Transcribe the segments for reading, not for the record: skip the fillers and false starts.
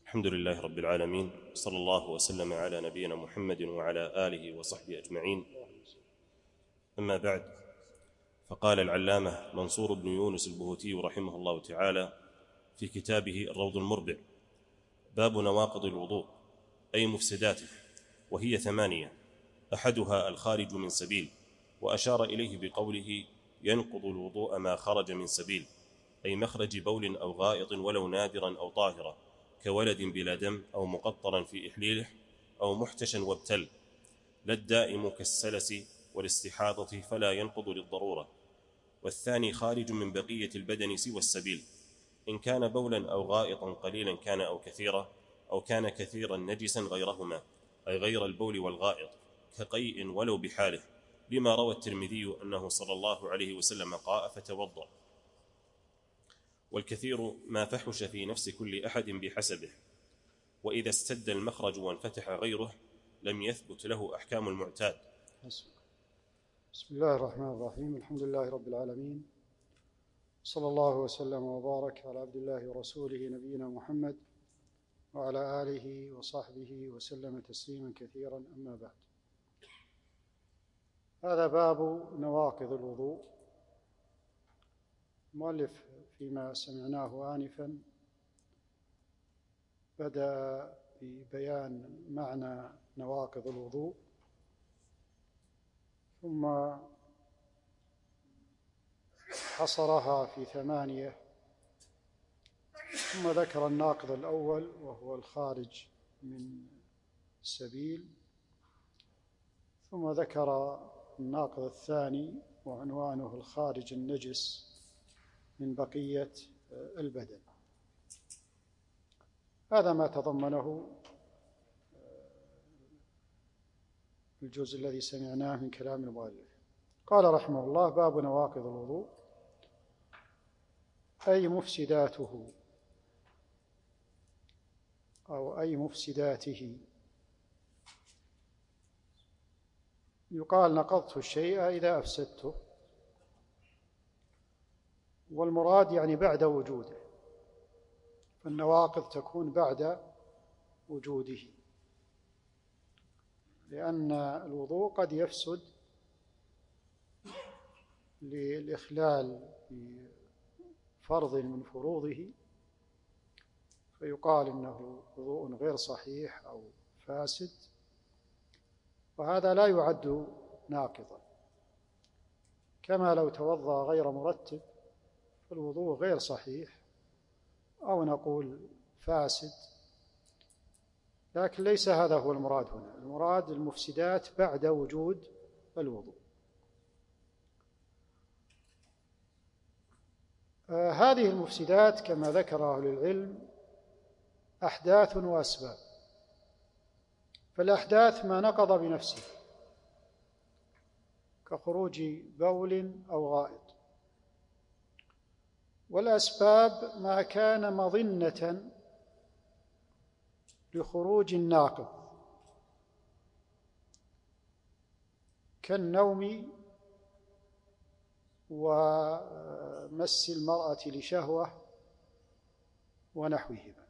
الحمد لله رب العالمين، صلى الله وسلم على نبينا محمد وعلى آله وصحبه أجمعين. أما بعد، فقال العلامة منصور بن يونس البهوتي رحمه الله تعالى في كتابه الروض المربع: باب نواقض الوضوء أي مفسداته، وهي 8: أحدها الخارج من سبيل، وأشار إليه بقوله ينقض الوضوء ما خرج من سبيل، أي مخرج بول أو غائط ولو نادرا أو طاهرا، كولد بلا دم أو مقطرا في إحليله أو محتشا وابتل، لا الدائم كالسلس والاستحاضة فلا ينقض للضرورة. والثاني خارج من بقية البدن سوى السبيل، إن كان بولا أو غائطا قليلا كان أو كثيرا، أو كان كثيرا نجسا غيرهما، أي غير البول والغائط، كقيء ولو بحاله، لما روى الترمذي أنه صلى الله عليه وسلم قاء فتوضأ. والكثير ما فحش في نفس كل أحد بحسبه، وإذا استد المخرج وانفتح غيره لم يثبت له أحكام المعتاد. بسم الله الرحمن الرحيم. الحمد لله رب العالمين، صلى الله وسلم وبارك على عبد الله ورسوله نبينا محمد وعلى آله وصحبه وسلم تسليما كثيرا. أما بعد، هذا باب نواقض الوضوء. المؤلف فيما سمعناه آنفا بدأ ببيان معنى نواقض الوضوء، ثم حصرها في 8، ثم ذكر الناقض الأول وهو الخارج من السبيل، ثم ذكر الناقض الثاني وعنوانه الخارج النجس من بقية البدن. هذا ما تضمنه الجزء الذي سمعناه من كلام المؤلف. قال رحمه الله: باب نواقض الوضوء أي مفسداته أو أي مفسداته. يقال نقضت الشيء إذا أفسدته، والمراد يعني بعد وجوده، فالنواقض تكون بعد وجوده، لأن الوضوء قد يفسد للإخلال بفرض من فروضه، فيقال إنه وضوء غير صحيح أو فاسد، وهذا لا يعد ناقضا. كما لو توضأ غير مرتب فالوضوء غير صحيح، أو نقول فاسد، لكن ليس هذا هو المراد هنا. المراد المفسدات بعد وجود الوضوء. هذه المفسدات كما ذكر أهل العلم أحداث وأسباب. فالأحداث ما نقض بنفسه كخروج بول أو غائط، والأسباب ما كان مظنة لخروج الناقض كالنوم ومس المرأة لشهوة ونحوهما.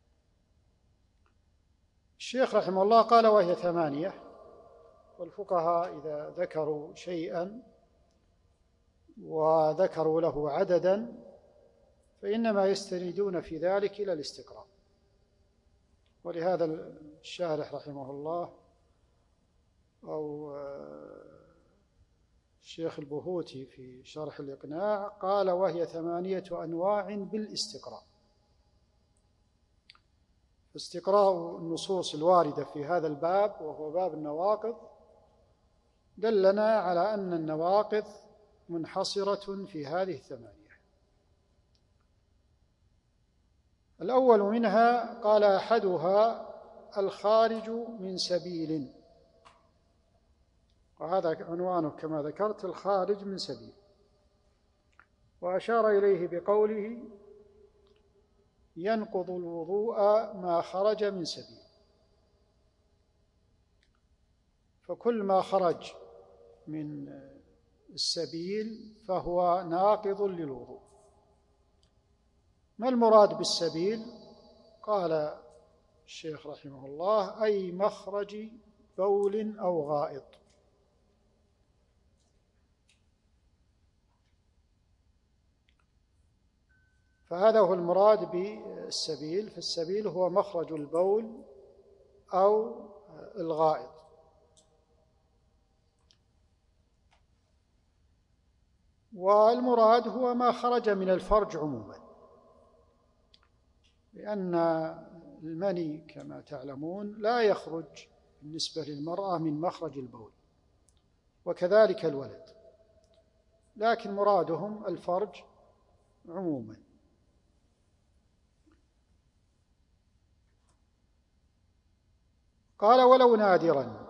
الشيخ رحمه الله قال وهي 8، والفقهاء إذا ذكروا شيئا وذكروا له عددا فإنما يستندون في ذلك إلى الاستقراء. ولهذا الشارح رحمه الله أو الشيخ البهوتي في شرح الإقناع قال وهي 8 أنواع بالاستقراء. استقراء النصوص الواردة في هذا الباب وهو باب النواقض دلنا على أن النواقض منحصرة في هذه 8. الأول منها قال أحدها الخارج من سبيل، وهذا عنوانه كما ذكرت الخارج من سبيل، وأشار إليه بقوله ينقض الوضوء ما خرج من سبيل، فكل ما خرج من السبيل فهو ناقض للوضوء. ما المراد بالسبيل؟ قال الشيخ رحمه الله أي مخرج بول أو غائط. فهذا هو المراد بالسبيل، فالسبيل هو مخرج البول أو الغائط. والمراد هو ما خرج من الفرج عموما، لأن المني كما تعلمون لا يخرج بالنسبة للمرأة من مخرج البول، وكذلك الولد، لكن مرادهم الفرج عموما. قال ولو نادرا،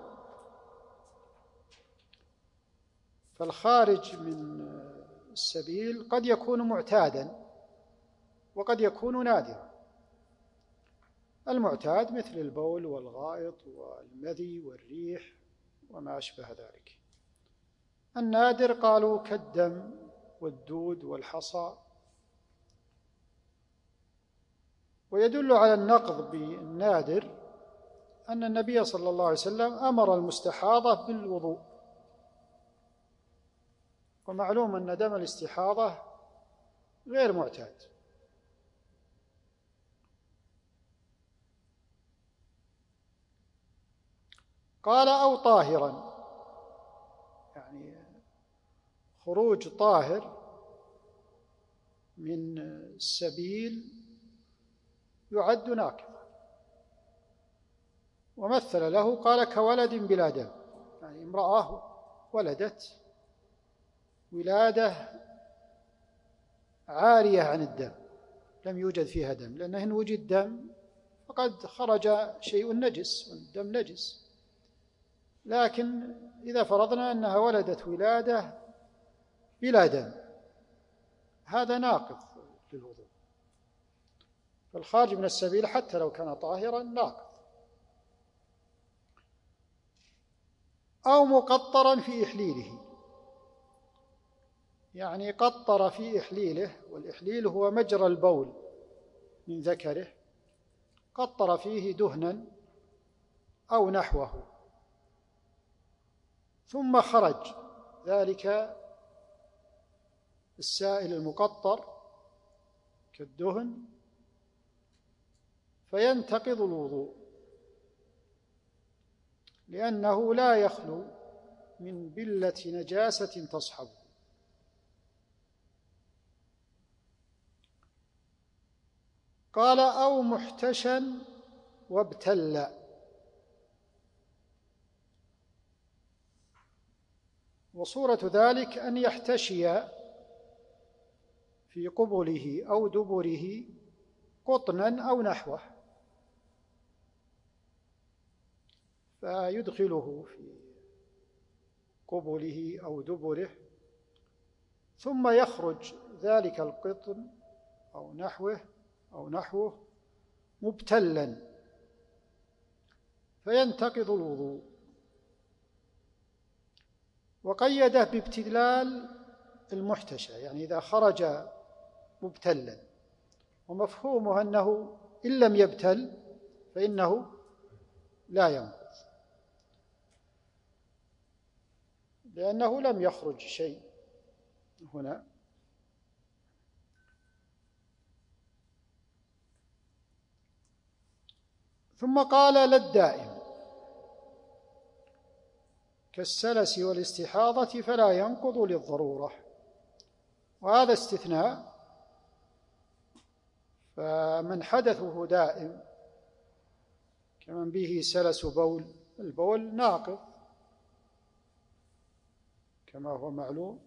فالخارج من السبيل قد يكون معتادا وقد يكون نادرا. المعتاد مثل البول والغائط والمذي والريح وما أشبه ذلك. النادر قالوا كالدم والدود والحصى. ويدل على النقض بالنادر أن النبي صلى الله عليه وسلم أمر المستحاضة بالوضوء، ومعلوم أن دم الاستحاضة غير معتاد. قال أو طاهرا، يعني خروج طاهر من السبيل يعد ناقض. ومثل له قال كولد بلا دم، يعني امرأة ولدت ولادة عارية عن الدم، لم يوجد فيها دم، لأنه إن وجد دم فقد خرج شيء نجس، والدم نجس. لكن إذا فرضنا أنها ولدت ولادة بلا دم، هذا ناقض للوضوء. فالخارج من السبيل حتى لو كان طاهرا ناقض. أو مقطرا في إحليله، يعني قطر في إحليله، والإحليل هو مجرى البول من ذكره، قطر فيه دهنا أو نحوه، ثم خرج ذلك السائل المقطر كالدهن فينتقض الوضوء، لأنه لا يخلو من بلة نجاسة تصحبه. قال أو محتشا وابتل، وصورة ذلك أن يحتشي في قبله أو دبره قطنا أو نحوه، فيدخله في قبله أو دبره، ثم يخرج ذلك القطن أو نحوه مبتلا فينتقض الوضوء. وقيده بابتلال المحتشى، يعني إذا خرج مبتلا، ومفهومه أنه إن لم يبتل فإنه لا ينقض، لأنه لم يخرج شيء هنا. ثم قال للدائم كالسلس والاستحاضة فلا ينقض للضرورة، وهذا استثناء. فمن حدثه دائم كمن به سلس بول، البول ناقض كما هو معلوم،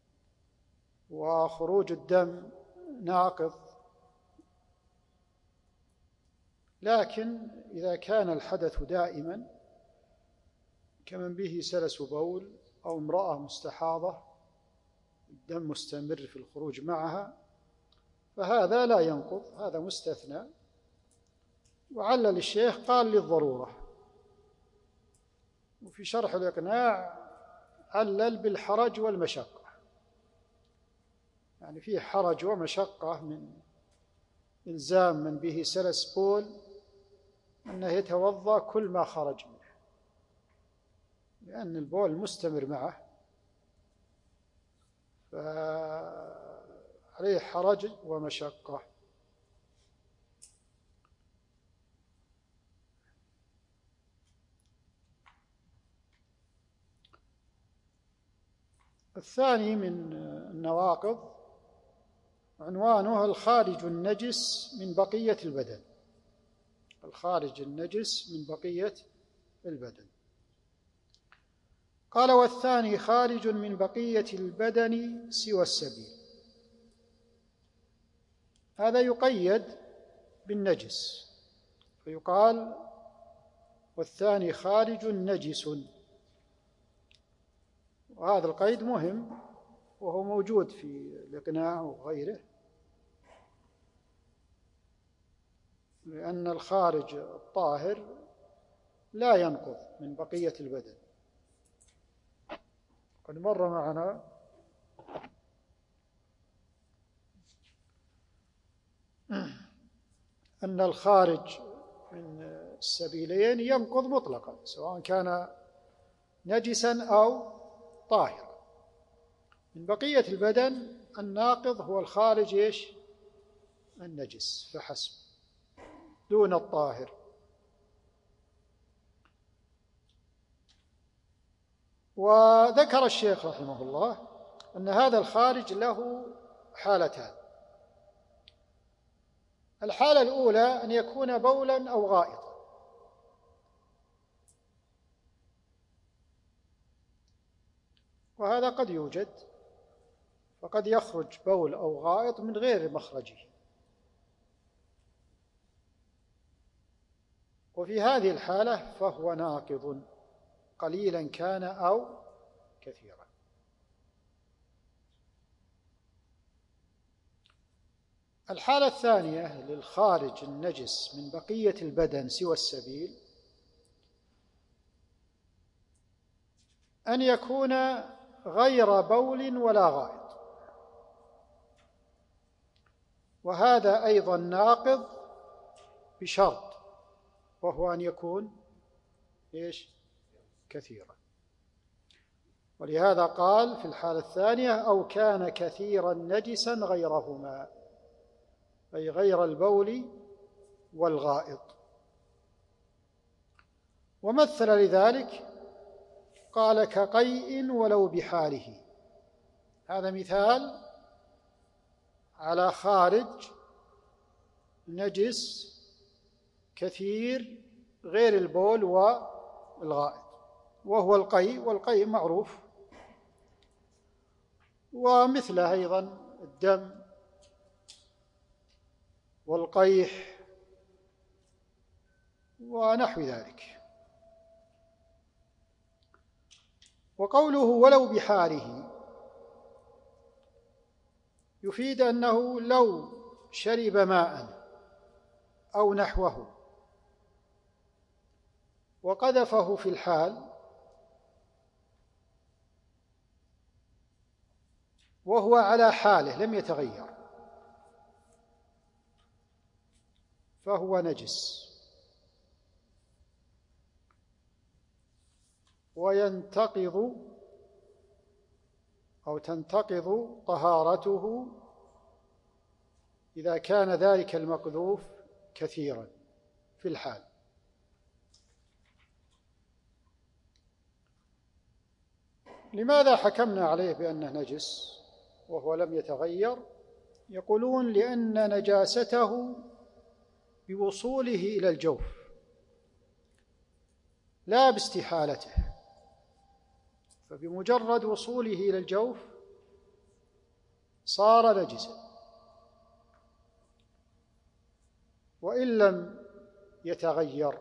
وخروج الدم ناقض. لكن إذا كان الحدث دائما كمن به سلس بول أو امرأة مستحاضة الدم مستمر في الخروج معها، فهذا لا ينقض، هذا مستثنى. وعلل الشيخ قال للضرورة. وفي شرح الإقناع علل بالحرج والمشقة، يعني فيه حرج ومشقة من إلزام من به سلس بول أنه يتوضأ كل ما خرج منه، لأن البول مستمر معه، فعليه حرج ومشقة. الثاني من النواقض عنوانه الخارج النجس من بقية البدن. الخارج النجس من بقية البدن. قال: والثاني خارج من بقية البدن سوى السبيل. هذا يقيد بالنجس، فيقال: والثاني خارج نجس. وهذا القيد مهم، وهو موجود في الإقناع وغيره، لأن الخارج الطاهر لا ينقض من بقية البدن. قد مر معنا أن الخارج من السبيلين ينقض مطلقا، سواء كان نجسا أو طاهرا. من بقية البدن الناقض هو الخارج النجس فحسب، دون الطاهر. وذكر الشيخ رحمه الله أن هذا الخارج له حالتان. الحالة الأولى أن يكون بولا أو غائطا، وهذا قد يوجد، فقد يخرج بول أو غائط من غير مخرجه، وفي هذه الحالة فهو ناقض قليلا كان أو كثيرا. الحالة الثانية للخارج النجس من بقية البدن سوى السبيل أن يكون غير بول ولا غائط، وهذا أيضا ناقض بشرط، وهو أن يكون كثيرا. ولهذا قال في الحالة الثانية: أو كان كثيرا نجسا غيرهما، أي غير البول والغائط. ومثل لذلك قال: كقيء ولو بحاله. هذا مثال على خارج نجس كثير غير البول والغائط، وهو القيء، والقيء معروف. ومثله أيضا الدم والقيح ونحو ذلك. وقوله ولو بحاله يفيد أنه لو شرب ماء أو نحوه وقذفه في الحال وهو على حاله لم يتغير فهو نجس، وينتقض أو تنتقض طهارته إذا كان ذلك المقذوف كثيرا في الحال. لماذا حكمنا عليه بأنه نجس وهو لم يتغير؟ يقولون: لأن نجاسته بوصوله إلى الجوف لا باستحالته، فبمجرد وصوله إلى الجوف صار نجسا، وإن لم يتغير،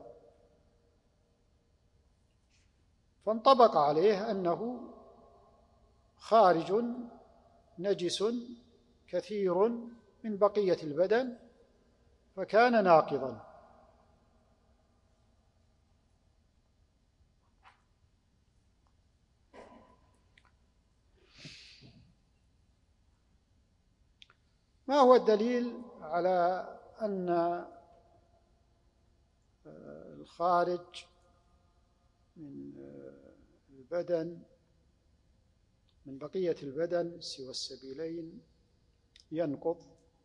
فانطبق عليه أنه خارج نجس كثير من بقية البدن فكان ناقضا. ما هو الدليل على أن الخارج من البدن من بقية البدن سوى السبيلين ينقض.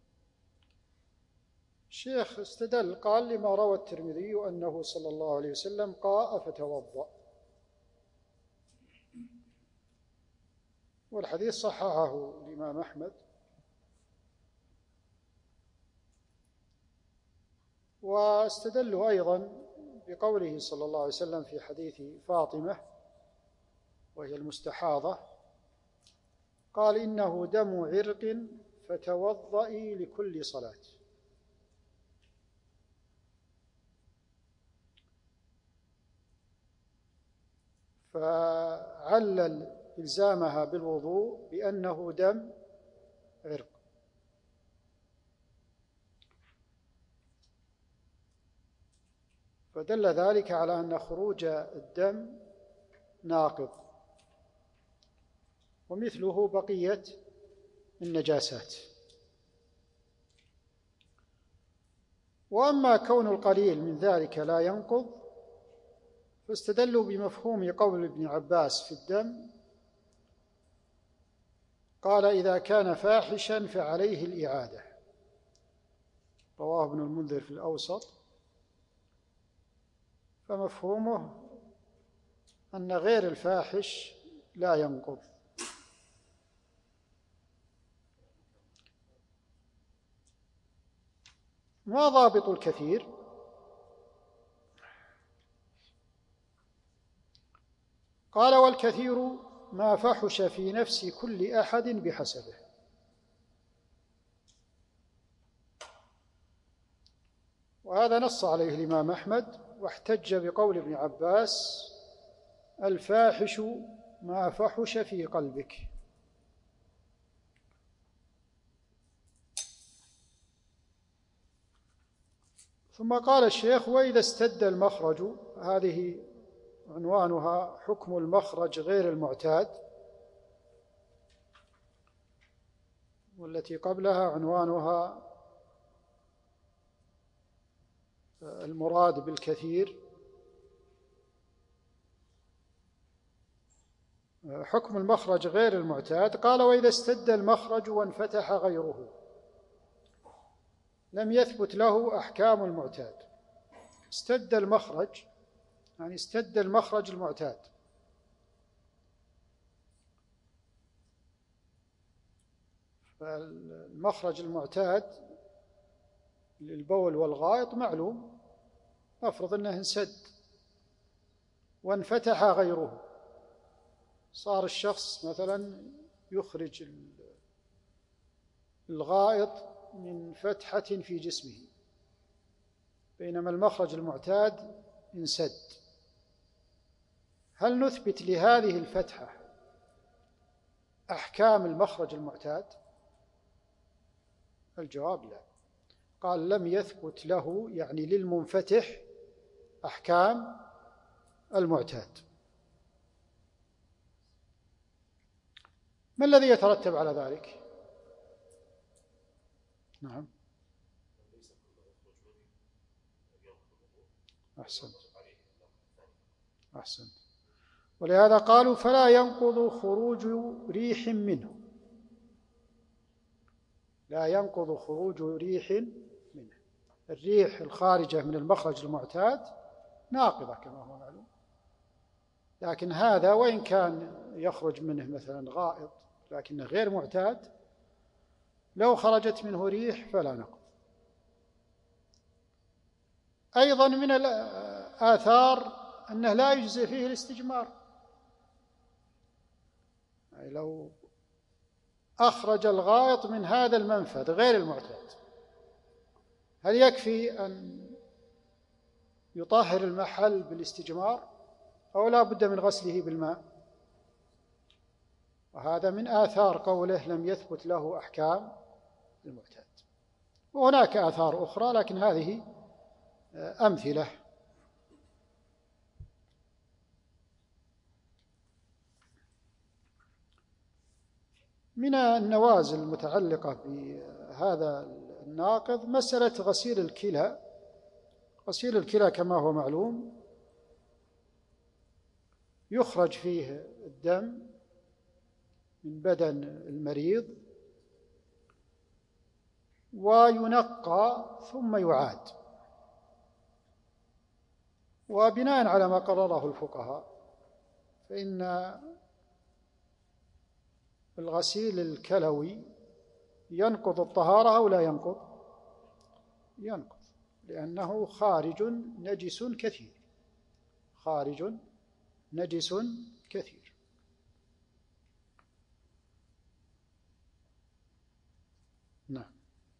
الشيخ استدل قال لما روى الترمذي أنه صلى الله عليه وسلم قاء فتوضأ، والحديث صححه الإمام أحمد، واستدلوا أيضا بقوله صلى الله عليه وسلم في حديث فاطمة وهي المستحاضة قال إنه دم عرق فتوضئي لكل صلاة. فعلل إلزامها بالوضوء بأنه دم عرق. فدل ذلك على أن خروج الدم ناقض، ومثله بقية النجاسات. وأما كون القليل من ذلك لا ينقض فاستدلوا بمفهوم قول ابن عباس في الدم، قال إذا كان فاحشا فعليه الإعادة، رواه ابن المنذر في الأوسط. فمفهومه أن غير الفاحش لا ينقض. ما ضابط الكثير؟ قال والكثير ما فحش في نفس كل أحد بحسبه. وهذا نص عليه الإمام أحمد، واحتج بقول ابن عباس الفاحش ما فحش في قلبك. ثم قال الشيخ وإذا استد المخرج، هذه عنوانها حكم المخرج غير المعتاد، والتي قبلها عنوانها المراد بالكثير. حكم المخرج غير المعتاد، قال وإذا استد المخرج وانفتح غيره لم يثبت له أحكام المعتاد. استد المخرج يعني استد المخرج المعتاد، فالمخرج المعتاد للبول والغائط معلوم، نفرض أنه انسد وانفتح غيره، صار الشخص مثلا يخرج الغائط من فتحة في جسمه بينما المخرج المعتاد انسد، هل نثبت لهذه الفتحة أحكام المخرج المعتاد؟ الجواب لا. قال لم يثبت له يعني للمنفتح أحكام المعتاد. ما الذي يترتب على ذلك؟ نعم أحسنت. ولهذا قالوا فلا ينقض خروج ريح منه، لا ينقض خروج ريح منه. الريح الخارجة من المخرج المعتاد ناقضة كما هو معلوم، لكن هذا وإن كان يخرج منه مثلا غائط لكنه غير معتاد، لو خرجت منه ريح فلا نقض. أيضا من الآثار أنه لا يجزي فيه الاستجمار، يعني لو أخرج الغائط من هذا المنفذ غير المعتاد، هل يكفي أن يطهر المحل بالاستجمار أو لا بد من غسله بالماء؟ وهذا من آثار قوله لم يثبت له أحكام المعتاد. وهناك آثار أخرى لكن هذه أمثلة. من النوازل المتعلقة بهذا الناقض مسألة غسيل الكلى. غسيل الكلى كما هو معلوم يخرج فيه الدم من بدن المريض وينقى ثم يعاد. وبناء على ما قرره الفقهاء فإن الغسيل الكلوي ينقض الطهارة أو لا ينقض؟ ينقض، لأنه خارج نجس كثير، خارج نجس كثير. نعم.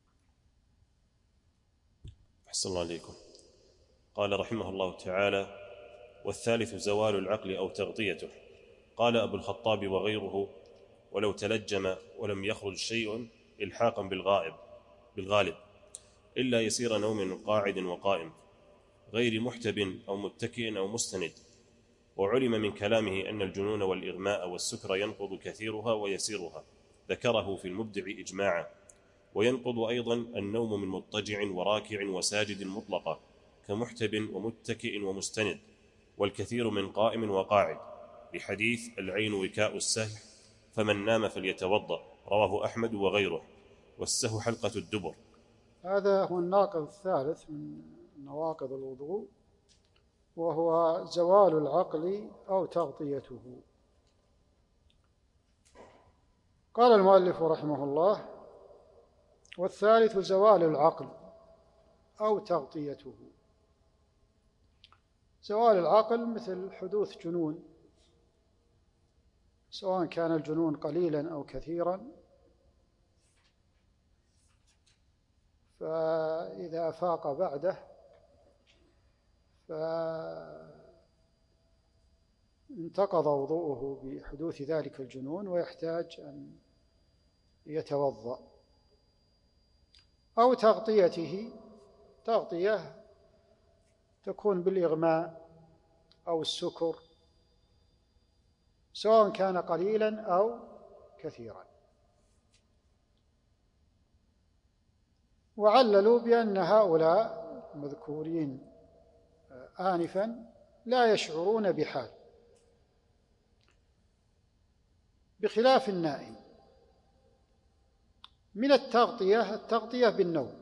أحسن الله عليكم. قال رحمه الله تعالى: والثالث زوال العقل أو تغطيته. قال أبو الخطاب وغيره: ولو تلجم ولم يخرج شيء إلحاقا بالغالب إلا يسير نوم من قاعد وقائم غير محتب أو متكئ أو مستند. وعلم من كلامه أن الجنون والإغماء والسكر ينقض كثيرها ويسيرها، ذكره في المبدع إجماعا. وينقض أيضا النوم من مضطجع وراكع وساجد مطلقا كمحتب ومتكئ ومستند، والكثير من قائم وقاعد، لحديث العين وكاء السهل فمن نام فليتوضأ، رواه أحمد وغيره. والسهو حلقة الدبر. هذا هو الناقض الثالث من نواقض الوضوء، وهو زوال العقل أو تغطيته. قال المؤلف رحمه الله: والثالث زوال العقل أو تغطيته. زوال العقل مثل حدوث جنون، سواء كان الجنون قليلا أو كثيرا، فإذا أفاق بعده فانتقض وضوءه بحدوث ذلك الجنون ويحتاج أن يتوضأ. أو تغطيته، تغطية تكون بالإغماء أو السكر، سواء كان قليلا أو كثيرا. وعللوا بأن هؤلاء المذكورين آنفا لا يشعرون بحال، بخلاف النائم. من التغطية بالنوم،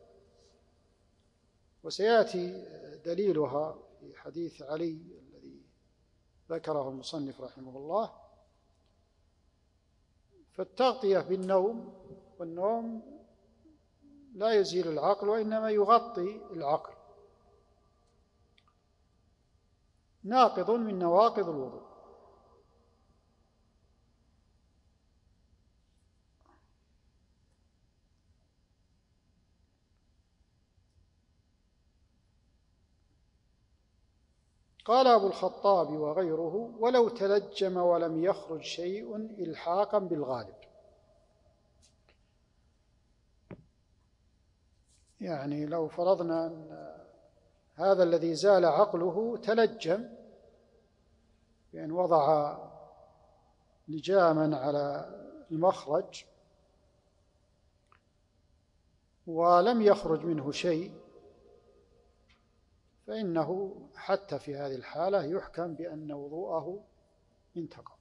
وسيأتي دليلها في حديث علي الذي ذكره المصنف رحمه الله. فالتغطية بالنوم، والنوم لا يزيل العقل وإنما يغطي العقل، ناقض من نواقض الوضوء. قال أبو الخطاب وغيره: ولو تلجم ولم يخرج شيء إلحاقا بالغالب. يعني لو فرضنا أن هذا الذي زال عقله تلجم، بأن وضع لجاما على المخرج ولم يخرج منه شيء، فإنه حتى في هذه الحالة يحكم بأن وضوءه انتقض.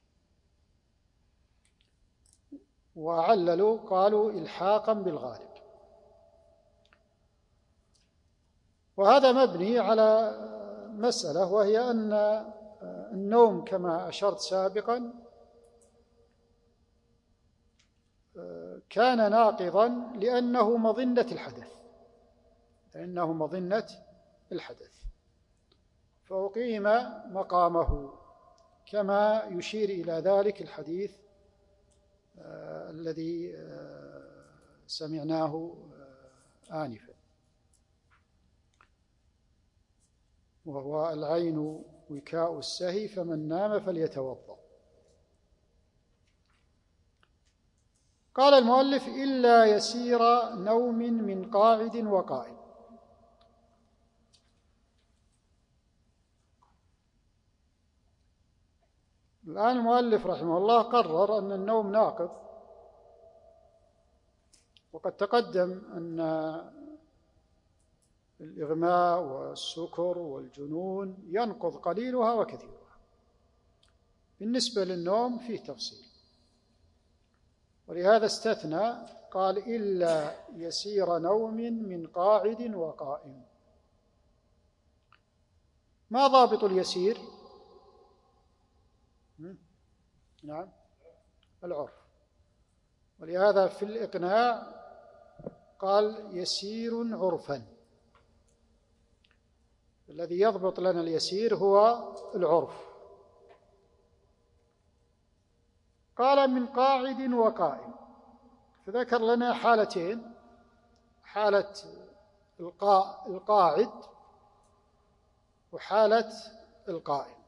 وعللوا قالوا إلحاقا بالغالب. وهذا مبني على مسألة، وهي أن النوم كما أشرت سابقا كان ناقضا لأنه مظنة الحدث، فأقيم مقامه، كما يشير إلى ذلك الحديث الذي سمعناه آنفا، وهو العين وكاء السهي فمن نام فليتوضأ. قال المؤلف: إلا يسير نوم من قاعد وقائم. الآن المؤلف رحمه الله قرر أن النوم ناقض، وقد تقدم أن الإغماء والسكر والجنون ينقض قليلها وكثيرها. بالنسبة للنوم فيه تفصيل، ولهذا استثنى قال إلا يسير نوم من قاعد وقائم. ما ضابط اليسير؟ نعم، العرف. ولهذا في الإقناع قال يسير عرفا. الذي يضبط لنا اليسير هو العرف. قال من قاعد وقائم، فذكر لنا حالتين: حالة القاعد وحالة القائم.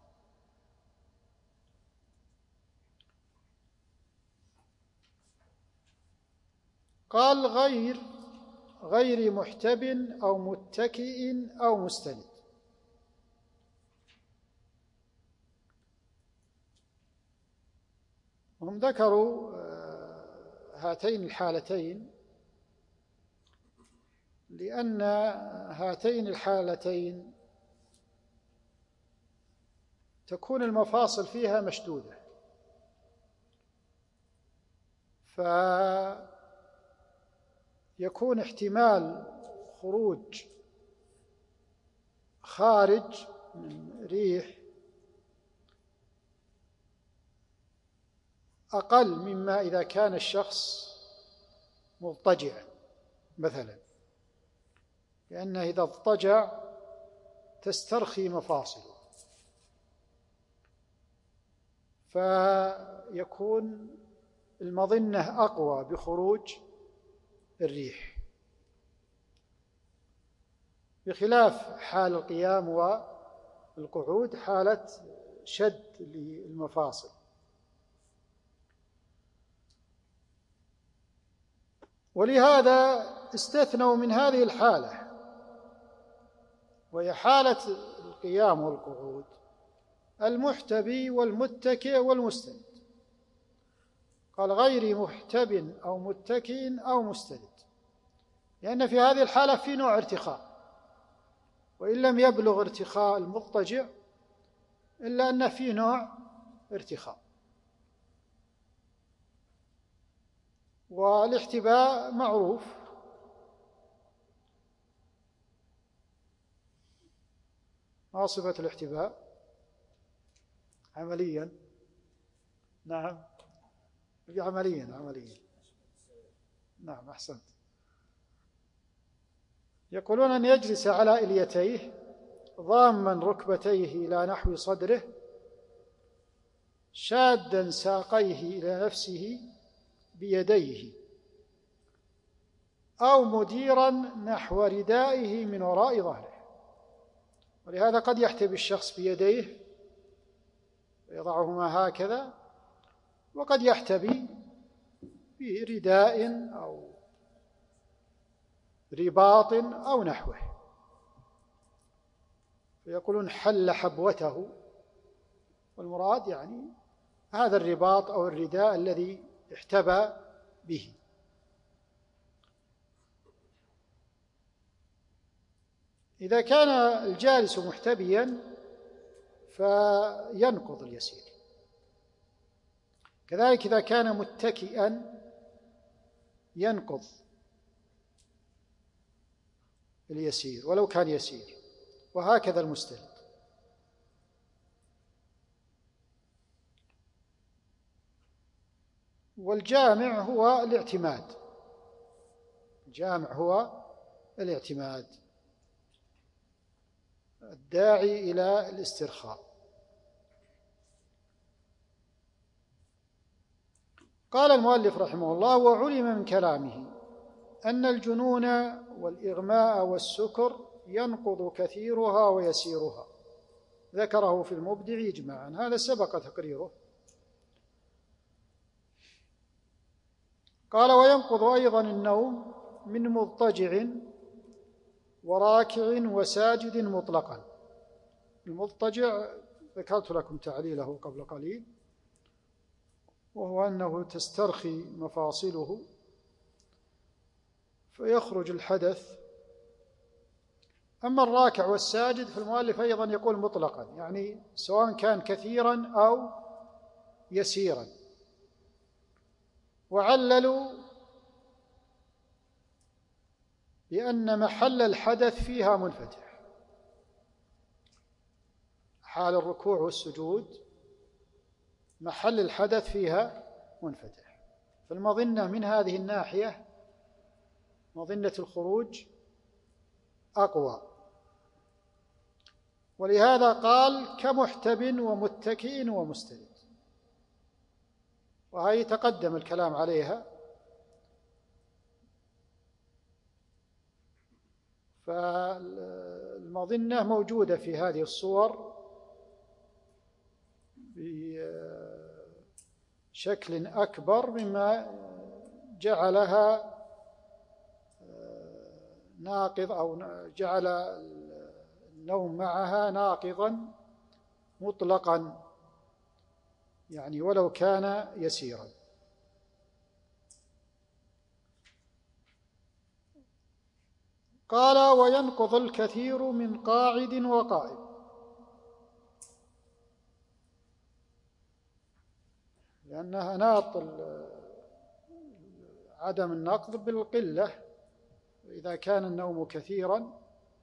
قال غير محتب أو متكئ أو مستند. هم ذكروا هاتين الحالتين لأن هاتين الحالتين تكون المفاصل فيها مشدودة، فيكون احتمال خارج من ريح أقل مما إذا كان الشخص مضطجعا مثلا، لأنه إذا اضطجع تسترخي مفاصله، فيكون المظنة أقوى بخروج الريح، بخلاف حال القيام والقعود حالة شد للمفاصل. ولهذا استثنوا من هذه الحالة، وهي حالة القيام والقعود، المحتبي والمتكئ والمستند. قال غير محتب أو متكئ أو مستند، لأن في هذه الحالة في نوع ارتخاء، وإن لم يبلغ ارتخاء المضطجع إلا أن في نوع ارتخاء. والاحتباء معروف، ما صفة الاحتباء عمليا؟ نعم، عمليا. نعم، أحسنت. يقولون أن يجلس على إليتيه ضاما ركبتيه إلى نحو صدره، شادا ساقيه إلى نفسه بيديه، أو مديرا نحو ردائه من وراء ظهره. ولهذا قد يحتبي الشخص بيديه ويضعهما هكذا، وقد يحتبي برداء أو رباط أو نحوه، فيقولون حل حبوته، والمراد يعني هذا الرباط أو الرداء الذي احتبى به. إذا كان الجالس محتبيا فينقض اليسير، كذلك إذا كان متكئا ينقض اليسير ولو كان يسير، وهكذا المستند. والجامع هو الاعتماد، الداعي إلى الاسترخاء. قال المؤلف رحمه الله: وعلم من كلامه أن الجنون والإغماء والسكر ينقض كثيرها ويسيرها، ذكره في المبدع إجماعا، هذا سبق تقريره. قال: وينقض أيضا النوم من مضطجع وراكع وساجد مطلقا. المضطجع ذكرت لكم تعليله قبل قليل، وهو أنه تسترخي مفاصله فيخرج الحدث أما الراكع والساجد فالمؤلف أيضا يقول مطلقا، يعني سواء كان كثيرا أو يسيرا. وعللوا بأن محل الحدث فيها منفتح، حال الركوع والسجود محل الحدث فيها منفتح، فالمظنة من هذه الناحية مظنة الخروج أقوى، ولهذا قال كمحتب ومتكئ ومستند، وهي تقدم الكلام عليها. فالمظنة موجودة في هذه الصور بشكل أكبر مما جعلها ناقض أو جعل النوم معها ناقضا مطلقا، يعني ولو كان يسيرا. قال وينقض الكثير من قاعد وقائم، لأنها ناط عدم النقض بالقلة، إذا كان النوم كثيرا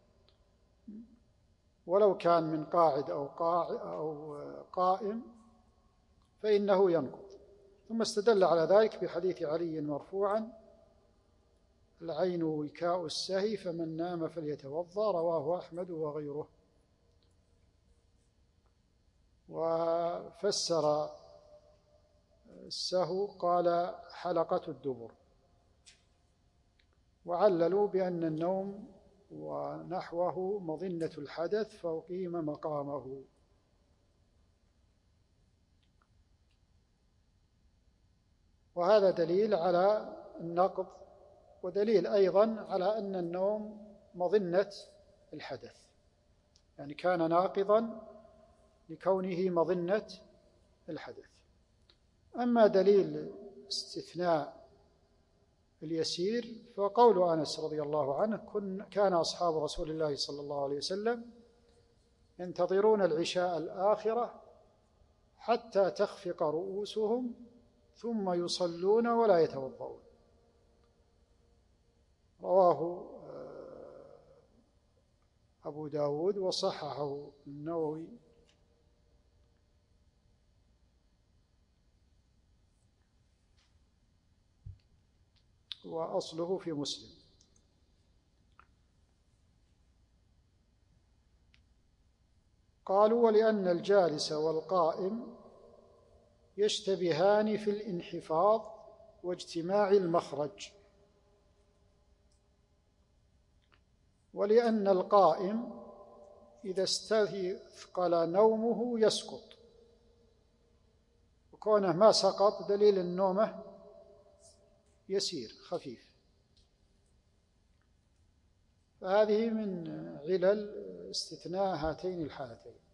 ولو كان من قاعد أو قائم فإنه ينقض. ثم استدل على ذلك بحديث علي مرفوعا: العين وكاء السهي فمن نام فليتوضأ، رواه أحمد وغيره. وفسر السهو قال حلقة الدبر، وعللوا بأن النوم ونحوه مظنة الحدث فأقيم مقامه. وهذا دليل على النقض، ودليل أيضا على أن النوم مظنة الحدث، يعني كان ناقضا لكونه مظنة الحدث. أما دليل استثناء اليسير فقول أنس رضي الله عنه: كان أصحاب رسول الله صلى الله عليه وسلم ينتظرون العشاء الآخرة حتى تخفق رؤوسهم ثم يصلون ولا يتوضؤون. رواه أبو داود وصححه النووي. وأصله في مسلم. قالوا ولأن الجالس والقائم يشتبهان في الانحفاض واجتماع المخرج، ولأن القائم إذا استثقل نومه يسقط، وكونه ما سقط دليل النومه يسير خفيف. فهذه من علل استثناء هاتين الحالتين.